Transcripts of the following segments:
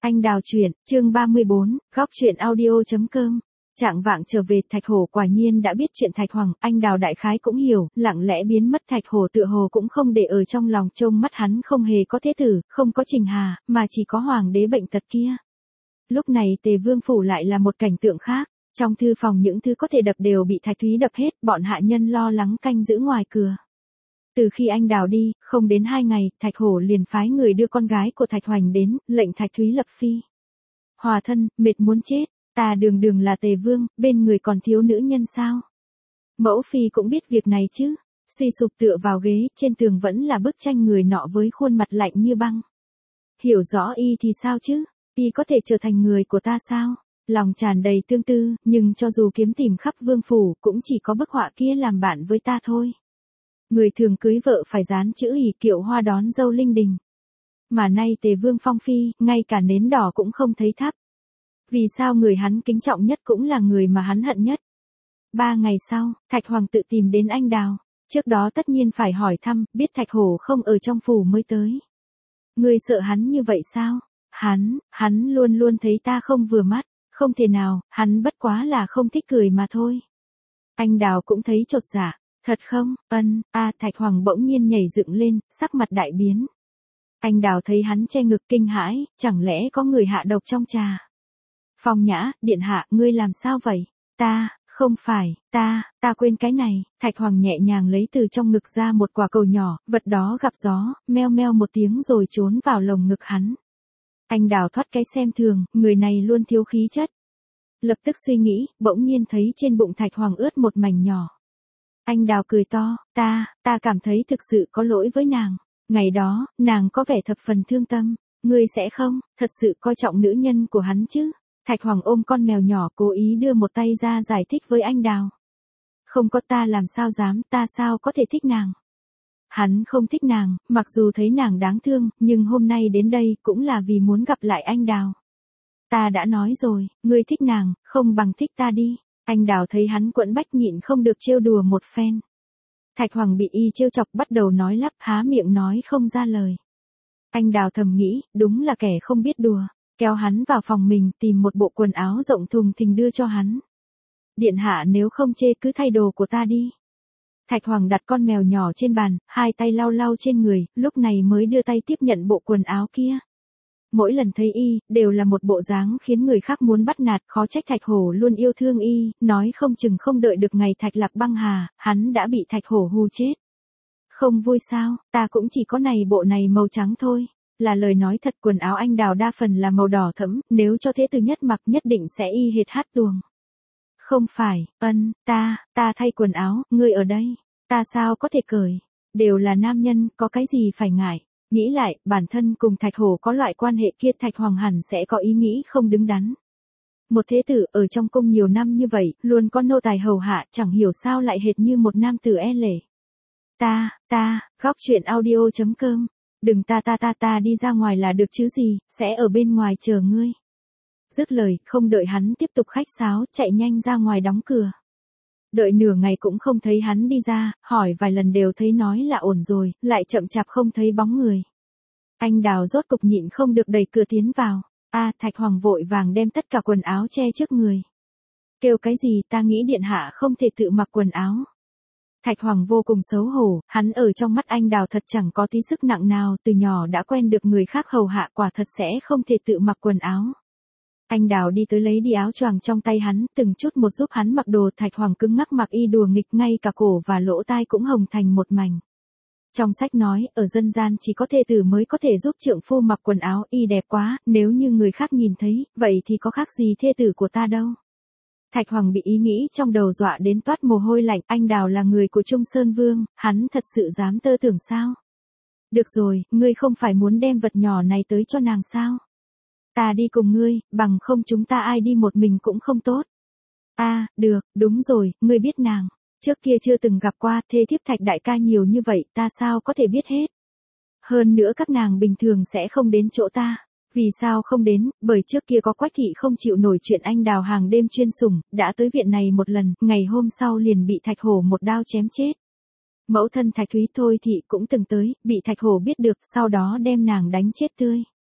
Anh Đào truyện, chương 34, góc truyện audio.com. Trạng vạng trở về, Thạch Hổ quả nhiên đã biết chuyện Thạch Hoàng, anh Đào đại khái cũng hiểu, lặng lẽ biến mất. Thạch Hổ tựa hồ cũng không để ở trong lòng, trông mắt hắn không hề có thế tử, không có Trình Hà, mà chỉ có hoàng đế bệnh tật kia. Lúc này Tề Vương phủ lại là một cảnh tượng khác, trong thư phòng những thứ có thể đập đều bị Thạch Thúy đập hết, bọn hạ nhân lo lắng canh giữ ngoài cửa. Từ khi anh Đào đi, không đến 2 ngày, Thạch Hổ liền phái người đưa con gái của Thạch Hoành đến, lệnh Thạch Thúy lập phi. Hòa thân, mệt muốn chết, ta đường đường là Tề Vương, bên người còn thiếu nữ nhân sao? Mẫu phi cũng biết việc này chứ, suy sụp tựa vào ghế, trên tường vẫn là bức tranh người nọ với khuôn mặt lạnh như băng. Hiểu rõ y thì sao chứ, y có thể trở thành người của ta sao? Lòng tràn đầy tương tư, nhưng cho dù kiếm tìm khắp vương phủ, cũng chỉ có bức họa kia làm bạn với ta thôi. Người thường cưới vợ phải dán chữ hỷ kiệu hoa đón dâu linh đình. Mà nay Tề Vương phong phi, ngay cả nến đỏ cũng không thấy thắp. Vì sao người hắn kính trọng nhất cũng là người mà hắn hận nhất? 3 ngày sau, Thạch Hoàng tự tìm đến anh Đào. Trước đó tất nhiên phải hỏi thăm, biết Thạch Hổ không ở trong phủ mới tới. Ngươi sợ hắn như vậy sao? Hắn luôn luôn thấy ta không vừa mắt. Không thể nào, hắn bất quá là không thích cười mà thôi. Anh Đào cũng thấy chột dạ. Thật không? Thạch Hoàng bỗng nhiên nhảy dựng lên, sắc mặt đại biến. Anh Đào thấy hắn che ngực kinh hãi, chẳng lẽ có người hạ độc trong trà? Phong Nhã, điện hạ, ngươi làm sao vậy? Không phải, ta quên cái này. Thạch Hoàng nhẹ nhàng lấy từ trong ngực ra một quả cầu nhỏ, vật đó gặp gió, meo meo một tiếng rồi trốn vào lồng ngực hắn. Anh Đào thoát cái xem thường, người này luôn thiếu khí chất. Lập tức suy nghĩ, bỗng nhiên thấy trên bụng Thạch Hoàng ướt một mảnh nhỏ. Anh Đào cười to, ta cảm thấy thực sự có lỗi với nàng. Ngày đó, nàng có vẻ thập phần thương tâm. Ngươi sẽ không, thật sự coi trọng nữ nhân của hắn chứ? Thạch Hoàng ôm con mèo nhỏ cố ý đưa một tay ra giải thích với anh Đào. Không có, ta làm sao dám, ta sao có thể thích nàng? Hắn không thích nàng, mặc dù thấy nàng đáng thương, nhưng hôm nay đến đây cũng là vì muốn gặp lại anh Đào. Ta đã nói rồi, ngươi thích nàng, không bằng thích ta đi. Anh Đào thấy hắn quẫn bách nhịn không được trêu đùa một phen. Thạch Hoàng bị y trêu chọc bắt đầu nói lắp, há miệng nói không ra lời. Anh Đào thầm nghĩ, đúng là kẻ không biết đùa, kéo hắn vào phòng mình tìm một bộ quần áo rộng thùng thình đưa cho hắn. Điện hạ nếu không chê cứ thay đồ của ta đi. Thạch Hoàng đặt con mèo nhỏ trên bàn, hai tay lau lau trên người, lúc này mới đưa tay tiếp nhận bộ quần áo kia. Mỗi lần thấy y, đều là một bộ dáng khiến người khác muốn bắt nạt, khó trách Thạch Hổ luôn yêu thương y, nói không chừng không đợi được ngày Thạch Lạc băng hà, hắn đã bị Thạch Hổ hù chết. Không vui sao, ta cũng chỉ có này bộ này màu trắng thôi. Là lời nói thật, quần áo anh Đào đa phần là màu đỏ thẫm, nếu cho thế tử nhất mặc nhất định sẽ y hệt hát tuồng. Không phải, ta thay quần áo, ngươi ở đây, ta sao có thể cởi, đều là nam nhân, có cái gì phải ngại. Nghĩ lại, bản thân cùng Thạch Hổ có loại quan hệ kia, Thạch Hoàng hẳn sẽ có ý nghĩ không đứng đắn. Một thế tử ở trong cung nhiều năm như vậy, luôn có nô tài hầu hạ, chẳng hiểu sao lại hệt như một nam tử e lệ. Góc truyện audio.com. Đừng ta đi ra ngoài là được chứ gì, sẽ ở bên ngoài chờ ngươi. Dứt lời, không đợi hắn tiếp tục khách sáo, chạy nhanh ra ngoài đóng cửa. Đợi nửa ngày cũng không thấy hắn đi ra, hỏi vài lần đều thấy nói là ổn rồi, lại chậm chạp không thấy bóng người. Anh Đào rốt cục nhịn không được đẩy cửa tiến vào. Thạch Hoàng vội vàng đem tất cả quần áo che trước người. Kêu cái gì, ta nghĩ điện hạ không thể tự mặc quần áo. Thạch Hoàng vô cùng xấu hổ, hắn ở trong mắt anh Đào thật chẳng có tí sức nặng nào, từ nhỏ đã quen được người khác hầu hạ, quả thật sẽ không thể tự mặc quần áo. Anh Đào đi tới lấy đi áo choàng trong tay hắn, từng chút một giúp hắn mặc đồ. Thạch Hoàng cứng ngắc mặc y đùa nghịch, ngay cả cổ và lỗ tai cũng hồng thành một mảnh. Trong sách nói, ở dân gian chỉ có thê tử mới có thể giúp trượng phu mặc quần áo, y đẹp quá, nếu như người khác nhìn thấy, vậy thì có khác gì thê tử của ta đâu. Thạch Hoàng bị ý nghĩ trong đầu dọa đến toát mồ hôi lạnh, anh Đào là người của Trung Sơn Vương, hắn thật sự dám tơ tưởng sao? Được rồi, ngươi không phải muốn đem vật nhỏ này tới cho nàng sao? Ta đi cùng ngươi, bằng không chúng ta ai đi một mình cũng không tốt. Được, đúng rồi, ngươi biết nàng. Trước kia chưa từng gặp qua, thê thiếp Thạch đại ca nhiều như vậy, ta sao có thể biết hết. Hơn nữa các nàng bình thường sẽ không đến chỗ ta. Vì sao không đến, bởi trước kia có Quách thị không chịu nổi chuyện anh Đào hàng đêm chuyên sủng, đã tới viện này một lần, ngày hôm sau liền bị Thạch Hổ một đao chém chết. Mẫu thân Thạch Thúy Thôi thị cũng từng tới, bị Thạch Hổ biết được, sau đó đem nàng đánh chết tươi.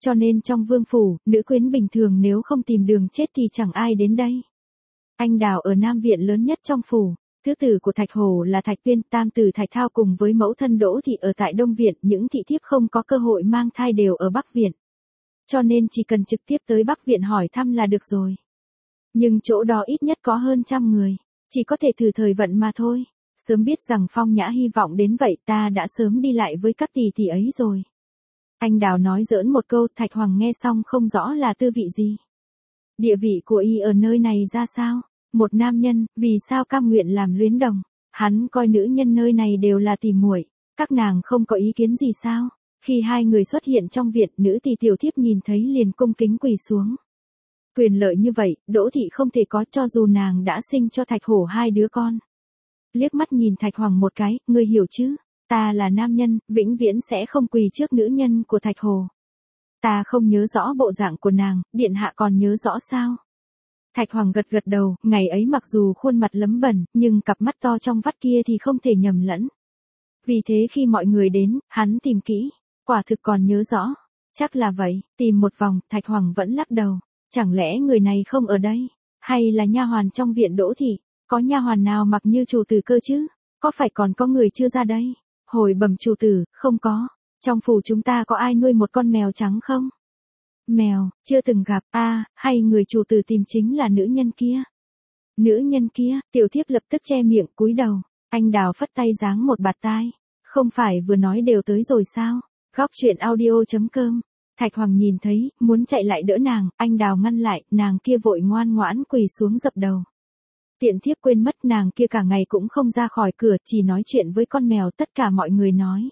Cho nên trong vương phủ, nữ quyến bình thường nếu không tìm đường chết thì chẳng ai đến đây. Anh Đào ở Nam Viện lớn nhất trong phủ. Thứ tử của Thạch Hổ là Thạch Tuyên, tam tử Thạch Thao cùng với mẫu thân Đỗ Thị ở tại Đông Viện, những thị thiếp không có cơ hội mang thai đều ở Bắc Viện. Cho nên chỉ cần trực tiếp tới Bắc Viện hỏi thăm là được rồi. Nhưng chỗ đó ít nhất có hơn 100 người, chỉ có thể thử thời vận mà thôi. Sớm biết rằng Phong Nhã hy vọng đến vậy ta đã sớm đi lại với các tỷ tỷ ấy rồi. Anh Đào nói giỡn một câu, Thạch Hoàng nghe xong không rõ là tư vị gì. Địa vị của y ở nơi này ra sao? Một nam nhân, vì sao cam nguyện làm luyến đồng? Hắn coi nữ nhân nơi này đều là tỉ muội, các nàng không có ý kiến gì sao? Khi hai người xuất hiện trong viện, nữ tỷ tiểu thiếp nhìn thấy liền cung kính quỳ xuống. Quyền lợi như vậy, Đỗ Thị không thể có cho dù nàng đã sinh cho Thạch Hổ 2 đứa con. Liếc mắt nhìn Thạch Hoàng một cái, ngươi hiểu chứ? Ta là nam nhân, vĩnh viễn sẽ không quỳ trước nữ nhân của Thạch Hổ. Ta không nhớ rõ bộ dạng của nàng, điện hạ còn nhớ rõ sao? Thạch Hoàng gật gật đầu, ngày ấy mặc dù khuôn mặt lấm bẩn, nhưng cặp mắt to trong vắt kia thì không thể nhầm lẫn. Vì thế khi mọi người đến, hắn tìm kỹ, quả thực còn nhớ rõ. Chắc là vậy, tìm một vòng, Thạch Hoàng vẫn lắc đầu. Chẳng lẽ người này không ở đây? Hay là nha hoàn trong viện Đỗ Thị? Có nha hoàn nào mặc như chủ tử cơ chứ? Có phải còn có người chưa ra đây? Hồi bẩm chủ tử, không có. Trong phủ chúng ta có ai nuôi một con mèo trắng không? Mèo, chưa từng gặp, hay người chủ tử tìm chính là nữ nhân kia. Nữ nhân kia, tiểu thiếp lập tức che miệng cúi đầu. Anh Đào phất tay giáng một bạt tai. Không phải vừa nói đều tới rồi sao? Góc truyện audio.com. Thạch Hoàng nhìn thấy, muốn chạy lại đỡ nàng, anh Đào ngăn lại, nàng kia vội ngoan ngoãn quỳ xuống dập đầu. Tiện thiếp quên mất nàng kia cả ngày cũng không ra khỏi cửa, chỉ nói chuyện với con mèo, tất cả mọi người nói.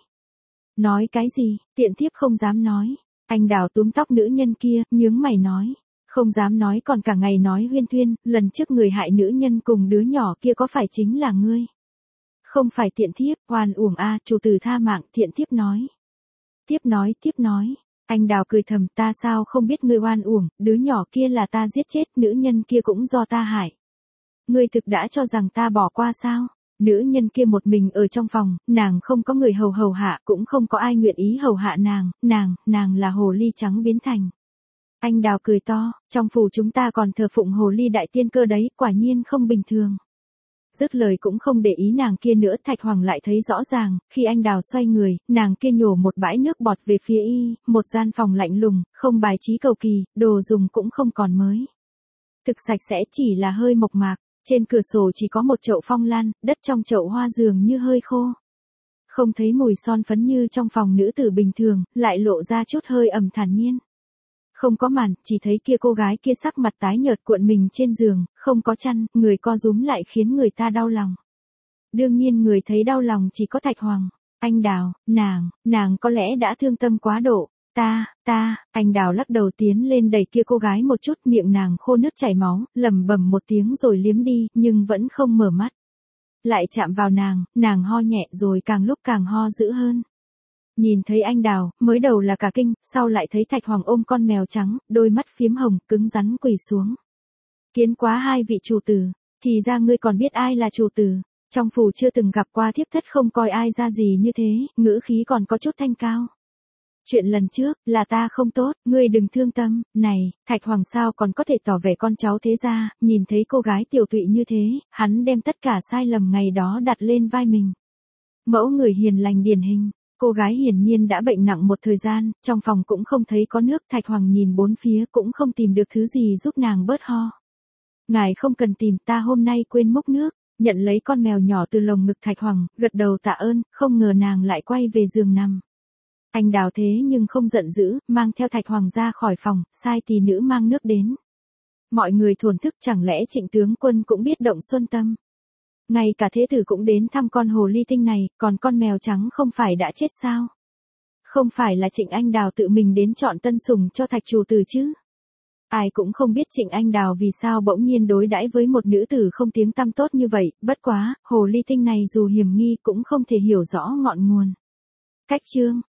Nói cái gì, tiện thiếp không dám nói. Anh Đào túm tóc nữ nhân kia, nhướng mày nói. Không dám nói còn cả ngày nói huyên thuyên, lần trước người hại nữ nhân cùng đứa nhỏ kia có phải chính là ngươi? Không phải tiện thiếp, oan uổng chủ tử tha mạng, tiện thiếp nói. Tiếp nói. Anh Đào cười thầm, ta sao không biết ngươi oan uổng, đứa nhỏ kia là ta giết chết, nữ nhân kia cũng do ta hại. Ngươi thực đã cho rằng ta bỏ qua sao? Nữ nhân kia một mình ở trong phòng, nàng không có người hầu hạ, cũng không có ai nguyện ý hầu hạ nàng là hồ ly trắng biến thành. Anh Đào cười to, trong phủ chúng ta còn thờ phụng hồ ly đại tiên cơ đấy, quả nhiên không bình thường. Dứt lời cũng không để ý nàng kia nữa, Thạch Hoàng lại thấy rõ ràng, khi anh Đào xoay người, nàng kia nhổ một bãi nước bọt về phía y, một gian phòng lạnh lùng, không bài trí cầu kỳ, đồ dùng cũng không còn mới. Thực sạch sẽ chỉ là hơi mộc mạc, trên cửa sổ chỉ có một chậu phong lan, đất trong chậu hoa dường như hơi khô. Không thấy mùi son phấn như trong phòng nữ tử bình thường, lại lộ ra chút hơi ẩm thản nhiên. Không có màn, chỉ thấy kia cô gái kia sắc mặt tái nhợt cuộn mình trên giường, không có chăn, người co rúm lại khiến người ta đau lòng. Đương nhiên người thấy đau lòng chỉ có Thạch Hoàng. Anh Đào, nàng có lẽ đã thương tâm quá độ. Anh Đào lắc đầu tiến lên đẩy kia cô gái một chút, miệng nàng khô nước chảy máu, lẩm bẩm một tiếng rồi liếm đi, nhưng vẫn không mở mắt. Lại chạm vào nàng ho nhẹ rồi càng lúc càng ho dữ hơn. Nhìn thấy anh Đào, mới đầu là cả kinh, sau lại thấy Thạch Hoàng ôm con mèo trắng, đôi mắt phiếm hồng, cứng rắn quỳ xuống. Kiến quá hai vị chủ tử, thì ra ngươi còn biết ai là chủ tử. Trong phủ chưa từng gặp qua thiếp thất không coi ai ra gì như thế, ngữ khí còn có chút thanh cao. Chuyện lần trước, là ta không tốt, ngươi đừng thương tâm, này, Thạch Hoàng sao còn có thể tỏ vẻ con cháu thế ra, nhìn thấy cô gái tiểu tụy như thế, hắn đem tất cả sai lầm ngày đó đặt lên vai mình. Mẫu người hiền lành điển hình, cô gái hiển nhiên đã bệnh nặng một thời gian, trong phòng cũng không thấy có nước, Thạch Hoàng nhìn bốn phía cũng không tìm được thứ gì giúp nàng bớt ho. Ngài không cần tìm, ta hôm nay quên múc nước. Nhận lấy con mèo nhỏ từ lồng ngực Thạch Hoàng, gật đầu tạ ơn, không ngờ nàng lại quay về giường nằm. Anh Đào thế nhưng không giận dữ, mang theo Thạch Hoàng ra khỏi phòng, sai tỷ nữ mang nước đến. Mọi người thổn thức, chẳng lẽ Trịnh tướng quân cũng biết động xuân tâm. Ngay cả thế tử cũng đến thăm con hồ ly tinh này, còn con mèo trắng không phải đã chết sao? Không phải là Trịnh Anh Đào tự mình đến chọn tân sủng cho Thạch chủ tử chứ? Ai cũng không biết Trịnh Anh Đào vì sao bỗng nhiên đối đãi với một nữ tử không tiếng tăm tốt như vậy, bất quá, hồ ly tinh này dù hiểm nghi cũng không thể hiểu rõ ngọn nguồn. Cách chương